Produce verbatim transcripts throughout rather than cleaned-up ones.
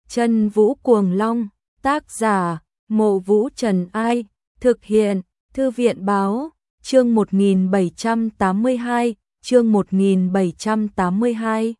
Chân Vũ Cuồng Long, tác giả, Mộ Vũ Trần Ai, thực hiện, Thư viện Báo, chương một nghìn bảy trăm tám mươi hai, chương một nghìn bảy trăm tám mươi hai.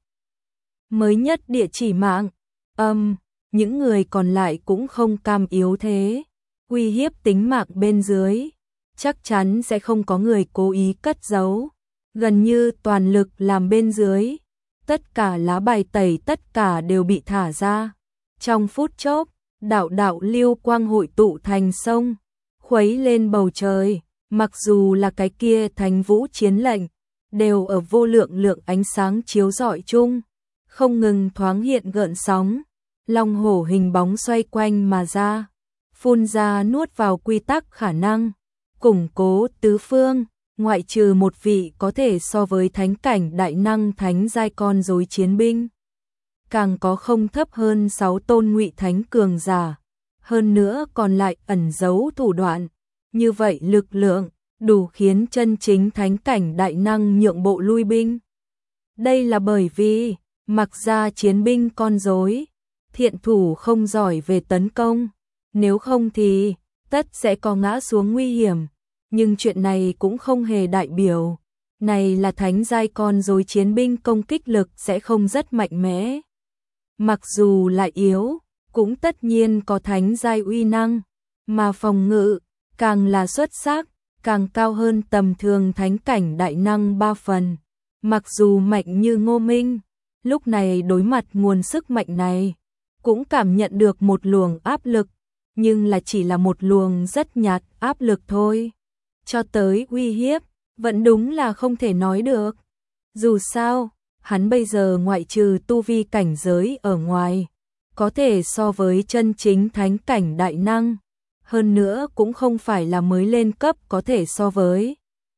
Mới nhất địa chỉ mạng, âm, um, những người còn lại cũng không cam yếu thế, uy hiếp tính mạng bên dưới, chắc chắn sẽ không có người cố ý cất giấu, gần như toàn lực làm bên dưới, tất cả lá bài tẩy tất cả đều bị thả ra. Trong phút chốc, đạo đạo lưu quang hội tụ thành sông, khuấy lên bầu trời, mặc dù là cái kia Thánh Vũ chiến lệnh, đều ở vô lượng lượng ánh sáng chiếu rọi chung, không ngừng thoáng hiện gợn sóng, long hổ hình bóng xoay quanh mà ra, phun ra nuốt vào quy tắc khả năng, củng cố tứ phương, ngoại trừ một vị có thể so với thánh cảnh đại năng thánh giai con rối chiến binh. Càng có không thấp hơn sáu tôn ngụy thánh cường giả, hơn nữa còn lại ẩn giấu thủ đoạn, như vậy lực lượng đủ khiến chân chính thánh cảnh đại năng nhượng bộ lui binh. Đây là bởi vì mặc ra chiến binh con rối, thiện thủ không giỏi về tấn công, nếu không thì tất sẽ có ngã xuống nguy hiểm, nhưng chuyện này cũng không hề đại biểu này là thánh giai con rối chiến binh công kích lực sẽ không rất mạnh mẽ. Mặc dù lại yếu, cũng tất nhiên có thánh giai uy năng, mà phòng ngự càng là xuất sắc, càng cao hơn tầm thường thánh cảnh đại năng ba phần. Mặc dù mạnh như Ngô Minh, lúc này đối mặt nguồn sức mạnh này, cũng cảm nhận được một luồng áp lực, nhưng là chỉ là một luồng rất nhạt áp lực thôi. Cho tới uy hiếp, vẫn đúng là không thể nói được. Dù sao, hắn bây giờ ngoại trừ tu vi cảnh giới ở ngoài, có thể so với chân chính thánh cảnh đại năng, hơn nữa cũng không phải là mới lên cấp có thể so với.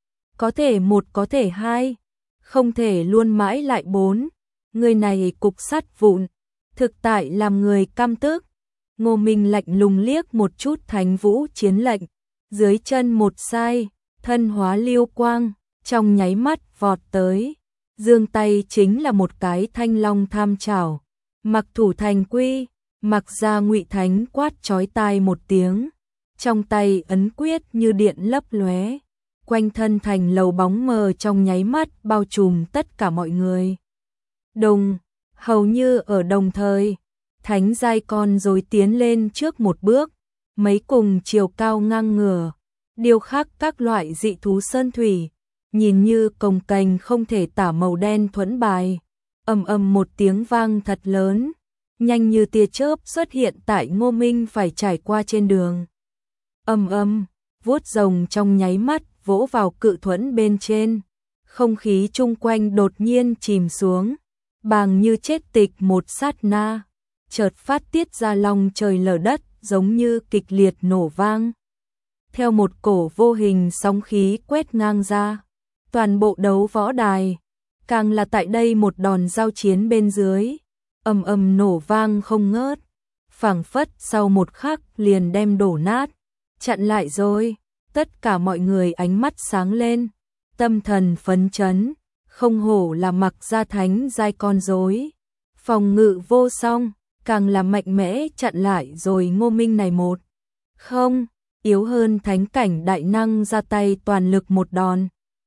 Có thể một có thể hai, không thể luôn mãi lại bốn, người này cục sắt vụn, thực tại làm người căm tức. Ngô Minh lạnh lùng liếc một chút Thánh Vũ chiến lệnh, dưới chân một sai, thân hóa liêu quang, trong nháy mắt vọt tới. Dương tay chính là một cái thanh long tham trảo, mặc thủ thành quy, mặc ra ngụy thánh quát chói tai một tiếng, trong tay ấn quyết như điện lấp lóe, quanh thân thành lầu bóng mờ trong nháy mắt bao trùm tất cả mọi người. Đồng, hầu như ở đồng thời, thánh giai con rối tiến lên trước một bước, mấy cùng chiều cao ngang ngửa, điêu khắc các loại dị thú sơn thủy. Nhìn như cồng kềnh không thể tả màu đen thuẫn bài, ầm ầm một tiếng vang thật lớn, nhanh như tia chớp xuất hiện tại Ngô Minh phải trải qua trên đường. Ầm ầm, vuốt rồng trong nháy mắt vỗ vào cự thuẫn bên trên, không khí chung quanh đột nhiên chìm xuống, bàng như chết tịch một sát na, chợt phát tiết ra long trời lở đất, giống như kịch liệt nổ vang. Theo một cổ vô hình sóng khí quét ngang ra, toàn bộ đấu võ đài, càng là tại đây một đòn giao chiến bên dưới, ầm ầm nổ vang không ngớt, phảng phất sau một khắc liền đem đổ nát, chặn lại rồi, tất cả mọi người ánh mắt sáng lên, tâm thần phấn chấn, không hổ là mặc ra thánh giai con rối, phòng ngự vô song, càng là mạnh mẽ chặn lại rồi Ngô Minh này một, không, yếu hơn thánh cảnh đại năng ra tay toàn lực một đòn.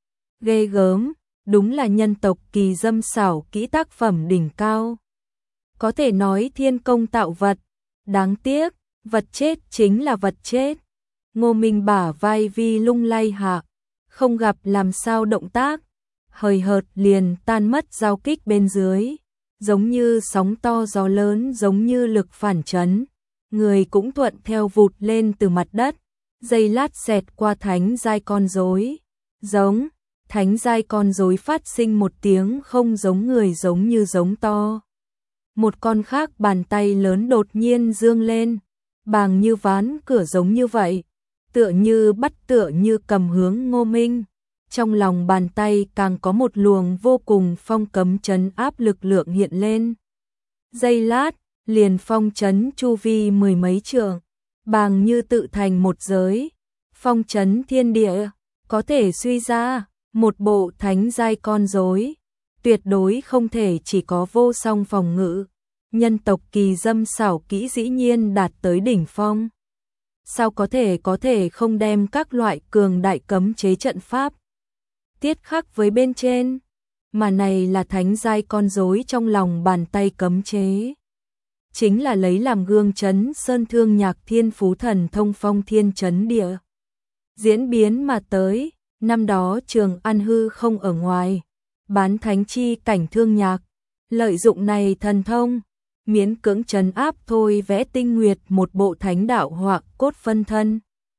Ghê gớm, đúng là nhân tộc kỳ dâm xảo kỹ tác phẩm đỉnh cao. Có thể nói thiên công tạo vật, đáng tiếc, vật chết chính là vật chết. Ngô Minh bả vai vi lung lay hạ, không gặp làm sao động tác, hời hợt liền tan mất giao kích bên dưới, giống như sóng to gió lớn, giống như lực phản chấn, người cũng thuận theo vụt lên từ mặt đất, giây lát xẹt qua thánh giai con rối, giống thánh giai con rối phát sinh một tiếng không giống người giống như giống to. Một con khác bàn tay lớn đột nhiên dương lên, bàng như ván cửa giống như vậy, tựa như bắt tựa như cầm hướng Ngô Minh. Trong lòng bàn tay càng có một luồng vô cùng phong cấm trấn áp lực lượng hiện lên. Giây lát, liền phong trấn chu vi mười mấy trượng, bàng như tự thành một giới, phong trấn thiên địa, có thể suy ra. Một bộ thánh giai con rối, tuyệt đối không thể chỉ có vô song phòng ngự, nhân tộc kỳ dâm xảo kỹ dĩ nhiên đạt tới đỉnh phong. Sao có thể có thể không đem các loại cường đại cấm chế trận pháp tiết khắc với bên trên, mà này là thánh giai con rối trong lòng bàn tay cấm chế. Chính là lấy làm gương chấn sơn thương nhạc thiên phú thần thông phong thiên chấn địa. Diễn biến mà tới, năm đó Trường An hư không ở ngoài, bán thánh chi cảnh thương nhạc, lợi dụng này thần thông, miễn cưỡng trấn áp thôi vẽ tinh nguyệt một bộ thánh đạo hoặc cốt phân thân.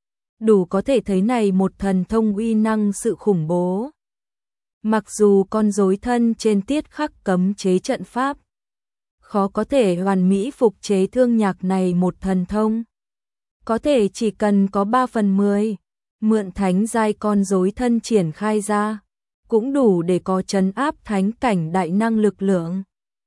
Đủ có thể thấy này một thần thông uy năng sự khủng bố. Mặc dù con rối thân trên tiết khắc cấm chế trận pháp, khó có thể hoàn mỹ phục chế thương nhạc này một thần thông. Có thể chỉ cần có ba phần mười, mượn thánh giai con rối thân triển khai ra, cũng đủ để có trấn áp thánh cảnh đại năng lực lượng.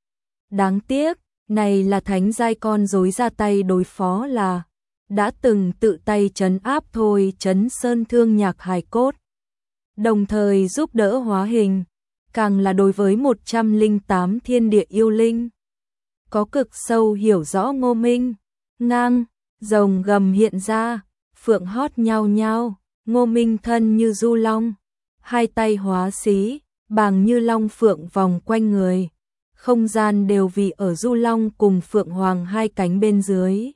Đáng tiếc, này là thánh giai con rối ra tay đối phó là đã từng tự tay trấn áp thôi trấn sơn thương nhạc hài cốt, đồng thời giúp đỡ hóa hình, càng là đối với một trăm lẻ tám thiên địa yêu linh. Có cực sâu hiểu rõ Ngô Minh, ngang, rồng gầm hiện ra, phượng hót nhao nhao, Ngô Minh thân như du long, hai tay hóa xí, bàng như long phượng vòng quanh người, không gian đều vì ở du long cùng phượng hoàng hai cánh bên dưới.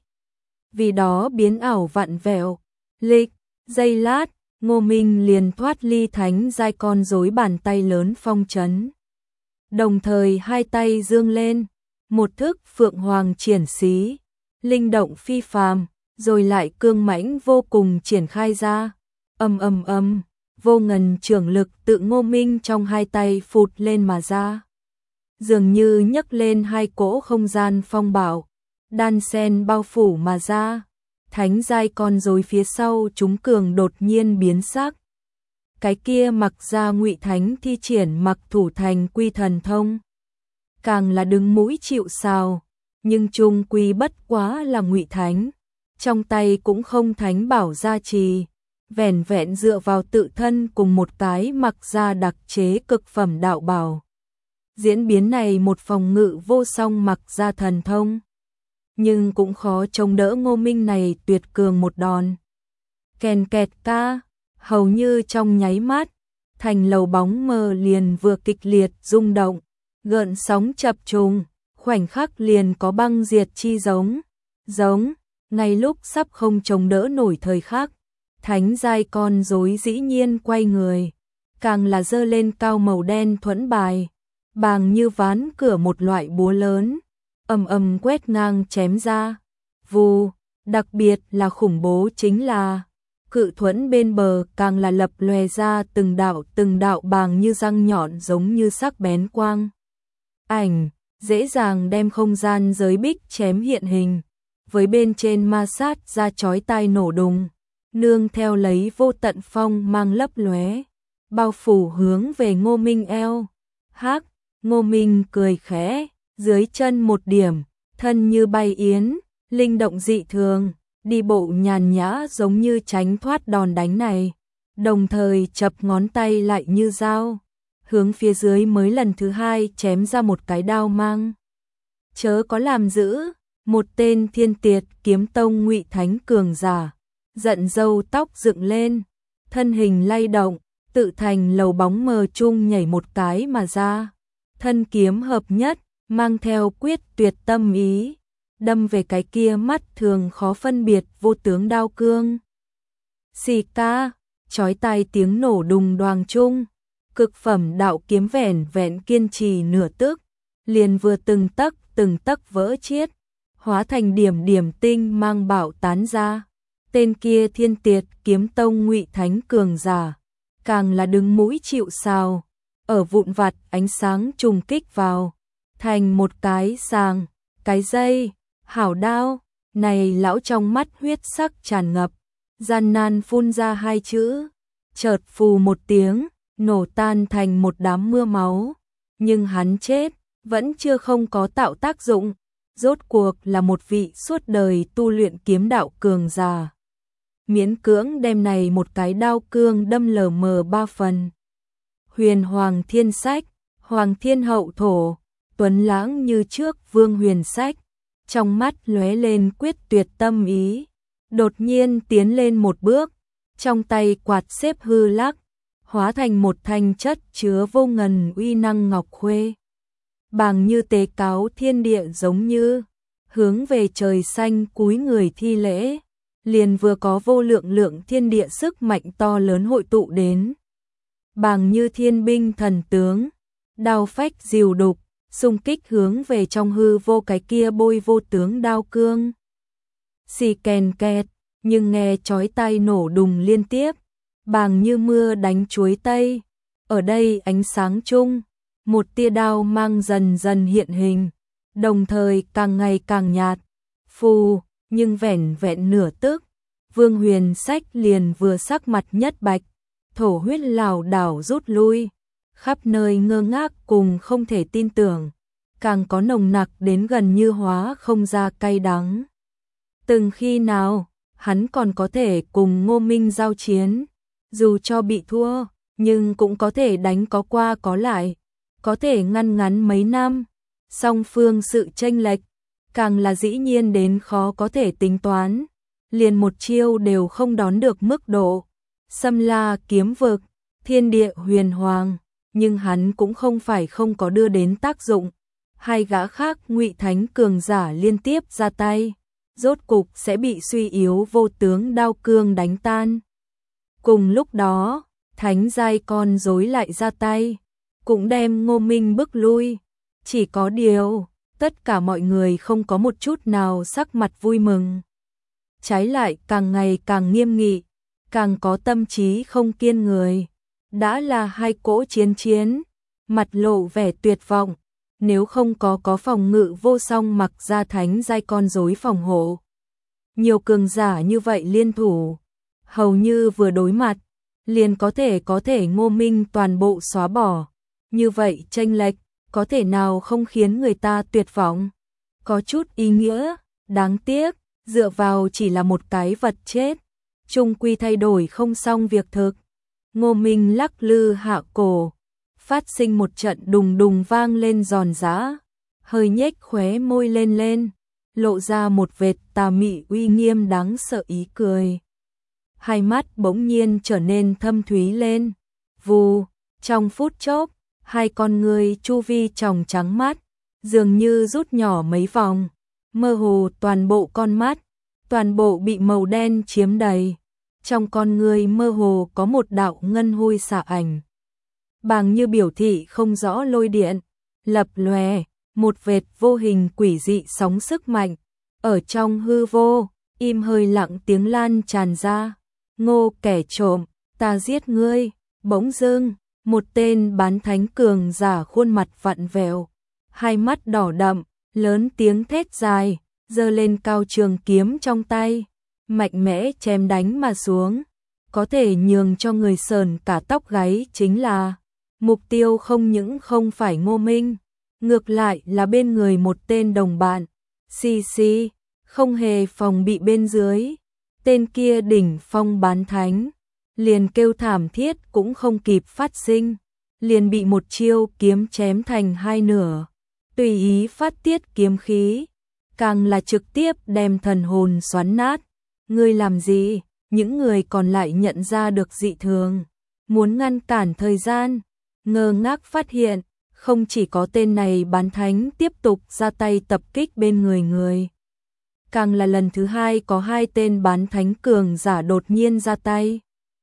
Vì đó biến ảo vặn vẹo, lịch, giây lát, Ngô Minh liền thoát ly thánh giai con rối bàn tay lớn phong trấn. Đồng thời hai tay dương lên, một thức phượng hoàng triển xí, linh động phi phàm, rồi lại cương mãnh vô cùng triển khai ra. Ầm ầm ầm, vô ngần trường lực tự Ngô Minh trong hai tay phụt lên mà ra. Dường như nhấc lên hai cỗ không gian phong bạo, đan sen bao phủ mà ra. Thánh giai con rối phía sau chúng cường đột nhiên biến sắc. Cái kia mặc ra ngụy thánh thi triển mặc thủ thành quy thần thông, càng là đứng mũi chịu sào, nhưng chung quy bất quá là ngụy thánh, trong tay cũng không thánh bảo gia trì, vẻn vẹn dựa vào tự thân cùng một cái mặc ra đặc chế cực phẩm đạo bảo. Diễn biến này một phòng ngự vô song mặc ra thần thông, nhưng cũng khó chống đỡ Ngô Minh này tuyệt cường một đòn. Kèn kẹt ca, hầu như trong nháy mắt, thành lầu bóng mờ liền vừa kịch liệt rung động, gợn sóng chập trùng, khoảnh khắc liền có băng diệt chi giống, giống, ngay lúc sắp không chống đỡ nổi thời khắc, thánh giai con rối dĩ nhiên quay người, càng là giơ lên cao màu đen thuẫn bài, bàng như ván cửa một loại búa lớn, ầm ầm quét ngang chém ra. Vù, đặc biệt là khủng bố chính là cự thuẫn bên bờ càng là lập lòe ra từng đạo từng đạo bàng như răng nhọn giống như sắc bén quang ảnh, dễ dàng đem không gian giới bích chém hiện hình, với bên trên ma sát ra chói tai nổ đùng, nương theo lấy vô tận phong mang lấp lóe, bao phủ hướng về Ngô Minh eo. Hắc, Ngô Minh cười khẽ, dưới chân một điểm, thân như bay yến, linh động dị thường, đi bộ nhàn nhã giống như tránh thoát đòn đánh này, đồng thời chập ngón tay lại như dao, hướng phía dưới mới lần thứ hai chém ra một cái đao mang. Chớ có làm dữ, một tên thiên tiệt kiếm tông ngụy thánh cường giả, giận râu tóc dựng lên, thân hình lay động, tự thành lầu bóng mờ chung nhảy một cái mà ra, thân kiếm hợp nhất, mang theo quyết tuyệt tâm ý, đâm về cái kia mắt thường khó phân biệt vô tướng đao cương. Xì ca, chói tai tiếng nổ đùng đoàng chung, cực phẩm đạo kiếm vẻn vẹn kiên trì nửa tức, liền vừa từng tấc từng tấc vỡ chiết, hóa thành điểm điểm tinh mang bạo tán ra. Tên kia thiên tiệt kiếm tông ngụy thánh cường giả, càng là đứng mũi chịu sào, ở vụn vặt ánh sáng trùng kích vào, thành một cái sàng, cái dây, hảo đao, này lão trong mắt huyết sắc tràn ngập, gian nan phun ra hai chữ, chợt phù một tiếng, nổ tan thành một đám mưa máu, nhưng hắn chết, vẫn chưa không có tạo tác dụng, rốt cuộc là một vị suốt đời tu luyện kiếm đạo cường giả. Miễn cưỡng đem này một cái đao cương đâm lờ mờ ba phần. Huyền Hoàng Thiên Sách, Hoàng Thiên Hậu Thổ, tuấn lãng như trước Vương Huyền Sách, trong mắt lóe lên quyết tuyệt tâm ý, đột nhiên tiến lên một bước, trong tay quạt xếp hư lắc, hóa thành một thanh chất chứa vô ngần uy năng ngọc khuê. Bàng như tế cáo thiên địa giống như, hướng về trời xanh cúi người thi lễ, liền vừa có vô lượng lượng thiên địa sức mạnh to lớn hội tụ đến. Bàng như thiên binh thần tướng, đao phách diều đục, xung kích hướng về trong hư vô cái kia bôi vô tướng đao cương. Xì kèn kẹt, nhưng nghe chói tai nổ đùng liên tiếp, bàng như mưa đánh chuối tây, ở đây ánh sáng chung, một tia đao mang dần dần hiện hình, đồng thời càng ngày càng nhạt, phù, nhưng vẻn vẹn nửa tức, Vương Huyền Sách liền vừa sắc mặt nhất bạch, thổ huyết lảo đảo rút lui, khắp nơi ngơ ngác cùng không thể tin tưởng, càng có nồng nặc đến gần như hóa không ra cay đắng. Từng khi nào, hắn còn có thể cùng Ngô Minh giao chiến, dù cho bị thua, nhưng cũng có thể đánh có qua có lại, có thể ngăn ngắn mấy năm, song phương sự chênh lệch, càng là dĩ nhiên đến khó có thể tính toán, liền một chiêu đều không đón được mức độ. Xâm La kiếm vực, thiên địa huyền hoàng, nhưng hắn cũng không phải không có đưa đến tác dụng. Hai gã khác Ngụy Thánh cường giả liên tiếp ra tay, rốt cục sẽ bị suy yếu vô tướng đao cương đánh tan. Cùng lúc đó, Thánh giai con rối lại ra tay, cũng đem Ngô Minh bức lui. Chỉ có điều, tất cả mọi người không có một chút nào sắc mặt vui mừng. Trái lại càng ngày càng nghiêm nghị, càng có tâm trí không kiên người. Đã là hai cỗ chiến chiến, mặt lộ vẻ tuyệt vọng, nếu không có có phòng ngự vô song mặc ra thánh giai con rối phòng hộ. Nhiều cường giả như vậy liên thủ, hầu như vừa đối mặt, liền có thể có thể Ngô Minh toàn bộ xóa bỏ. Như vậy chênh lệch, có thể nào không khiến người ta tuyệt vọng? Có chút ý nghĩa, đáng tiếc, dựa vào chỉ là một cái vật chết, chung quy thay đổi không xong việc thực. Ngô Minh lắc lư hạ cổ, phát sinh một trận đùng đùng vang lên giòn giã, hơi nhếch khóe môi lên lên, lộ ra một vệt tà mị uy nghiêm đáng sợ ý cười. Hai mắt bỗng nhiên trở nên thâm thúy lên, vù, trong phút chốc, hai con người chu vi tròng trắng mắt, dường như rút nhỏ mấy vòng, mơ hồ toàn bộ con mắt, toàn bộ bị màu đen chiếm đầy. Trong con người mơ hồ có một đạo ngân hôi xạ ảnh. Bàng như biểu thị không rõ lôi điện, lập lòe, một vệt vô hình quỷ dị sóng sức mạnh. Ở trong hư vô, im hơi lặng tiếng lan tràn ra. Ngô kẻ trộm, ta giết ngươi. Bỗng dưng, một tên bán thánh cường giả khuôn mặt vặn vẹo, hai mắt đỏ đậm, lớn tiếng thét dài, giơ lên cao trường kiếm trong tay, mạnh mẽ chém đánh mà xuống, có thể nhường cho người sờn cả tóc gáy chính là mục tiêu không những không phải Ngô Minh, ngược lại là bên người một tên đồng bạn. Xì xì, không hề phòng bị bên dưới, tên kia đỉnh phong bán thánh, liền kêu thảm thiết cũng không kịp phát sinh, liền bị một chiêu kiếm chém thành hai nửa, tùy ý phát tiết kiếm khí, càng là trực tiếp đem thần hồn xoắn nát. Ngươi làm gì? Những người còn lại nhận ra được dị thường, muốn ngăn cản thời gian, ngơ ngác phát hiện, không chỉ có tên này bán thánh tiếp tục ra tay tập kích bên người người. Càng là lần thứ hai có hai tên bán thánh cường giả đột nhiên ra tay.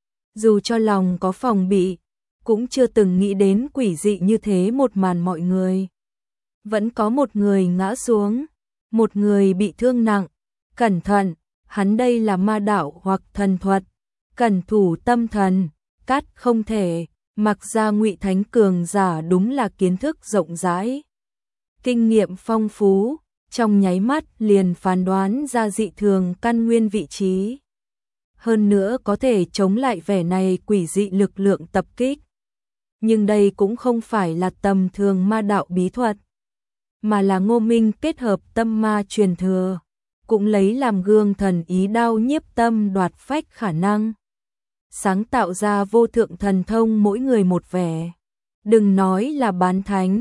Dù cho lòng có phòng bị, cũng chưa từng nghĩ đến quỷ dị như thế một màn mọi người. Vẫn có một người ngã xuống, một người bị thương nặng, cẩn thận, hắn đây là ma đạo hoặc thần thuật, cẩn thủ tâm thần, cắt không thể, mặc ra Ngụy Thánh cường giả đúng là kiến thức rộng rãi. Kinh nghiệm phong phú, trong nháy mắt liền phán đoán ra dị thường căn nguyên vị trí. Hơn nữa có thể chống lại vẻ này quỷ dị lực lượng tập kích. Nhưng đây cũng không phải là tầm thường ma đạo bí thuật, mà là Ngô Minh kết hợp tâm ma truyền thừa, cũng lấy làm gương thần ý đao nhiếp tâm đoạt phách khả năng, sáng tạo ra vô thượng thần thông mỗi người một vẻ. Đừng nói là bán thánh,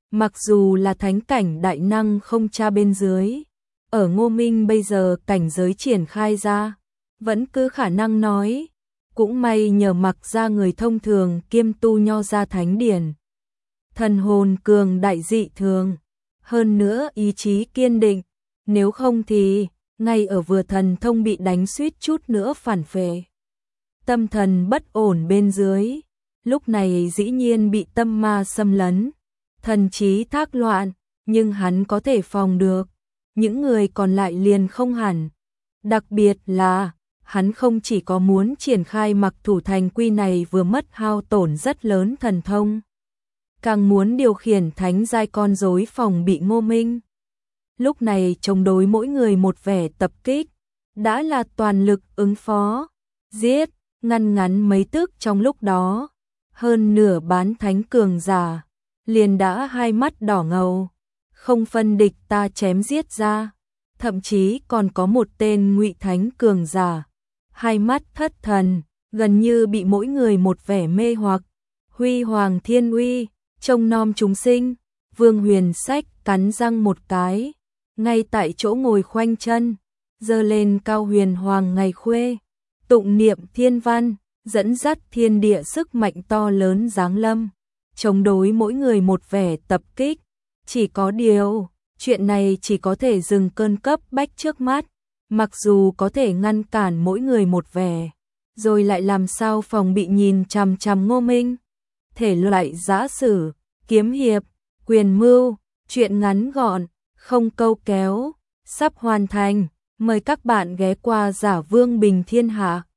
Mặc dù là thánh cảnh đại năng không tra bên dưới, ở Ngô Minh bây giờ cảnh giới triển khai ra, vẫn cứ khả năng nói, cũng may nhờ mặc ra người thông thường kiêm tu nho ra thánh điển. Thần hồn cường đại dị thường, hơn nữa ý chí kiên định, nếu không thì, ngay ở vừa thần thông bị đánh suýt chút nữa phản phệ. Tâm thần bất ổn bên dưới, lúc này dĩ nhiên bị tâm ma xâm lấn, thần trí thác loạn, nhưng hắn có thể phòng được, những người còn lại liền không hẳn. Đặc biệt là, hắn không chỉ có muốn triển khai mặc thủ thành quy này vừa mất hao tổn rất lớn thần thông, càng muốn điều khiển thánh giai con rối phòng bị Ngô Minh. Lúc này chống đối mỗi người một vẻ tập kích, đã là toàn lực ứng phó, giết, ngăn ngắn mấy tức trong lúc đó, hơn nửa bán thánh cường giả, liền đã hai mắt đỏ ngầu, không phân địch ta chém giết ra, thậm chí còn có một tên ngụy thánh cường giả, hai mắt thất thần, gần như bị mỗi người một vẻ mê hoặc, huy hoàng thiên uy, trông nom chúng sinh, Vương Huyền Sách cắn răng một cái, ngay tại chỗ ngồi khoanh chân, giơ lên cao huyền hoàng ngày khuê, tụng niệm thiên văn, dẫn dắt thiên địa sức mạnh to lớn giáng lâm, chống đối mỗi người một vẻ tập kích, chỉ có điều, chuyện này chỉ có thể dừng cơn cấp bách trước mắt, mặc dù có thể ngăn cản mỗi người một vẻ, rồi lại làm sao phòng bị nhìn chằm chằm Ngô Minh. Thể loại giã sử, kiếm hiệp, quyền mưu, chuyện ngắn gọn, không câu kéo, sắp hoàn thành, mời các bạn ghé qua Giả Vương Bình Thiên Hạ.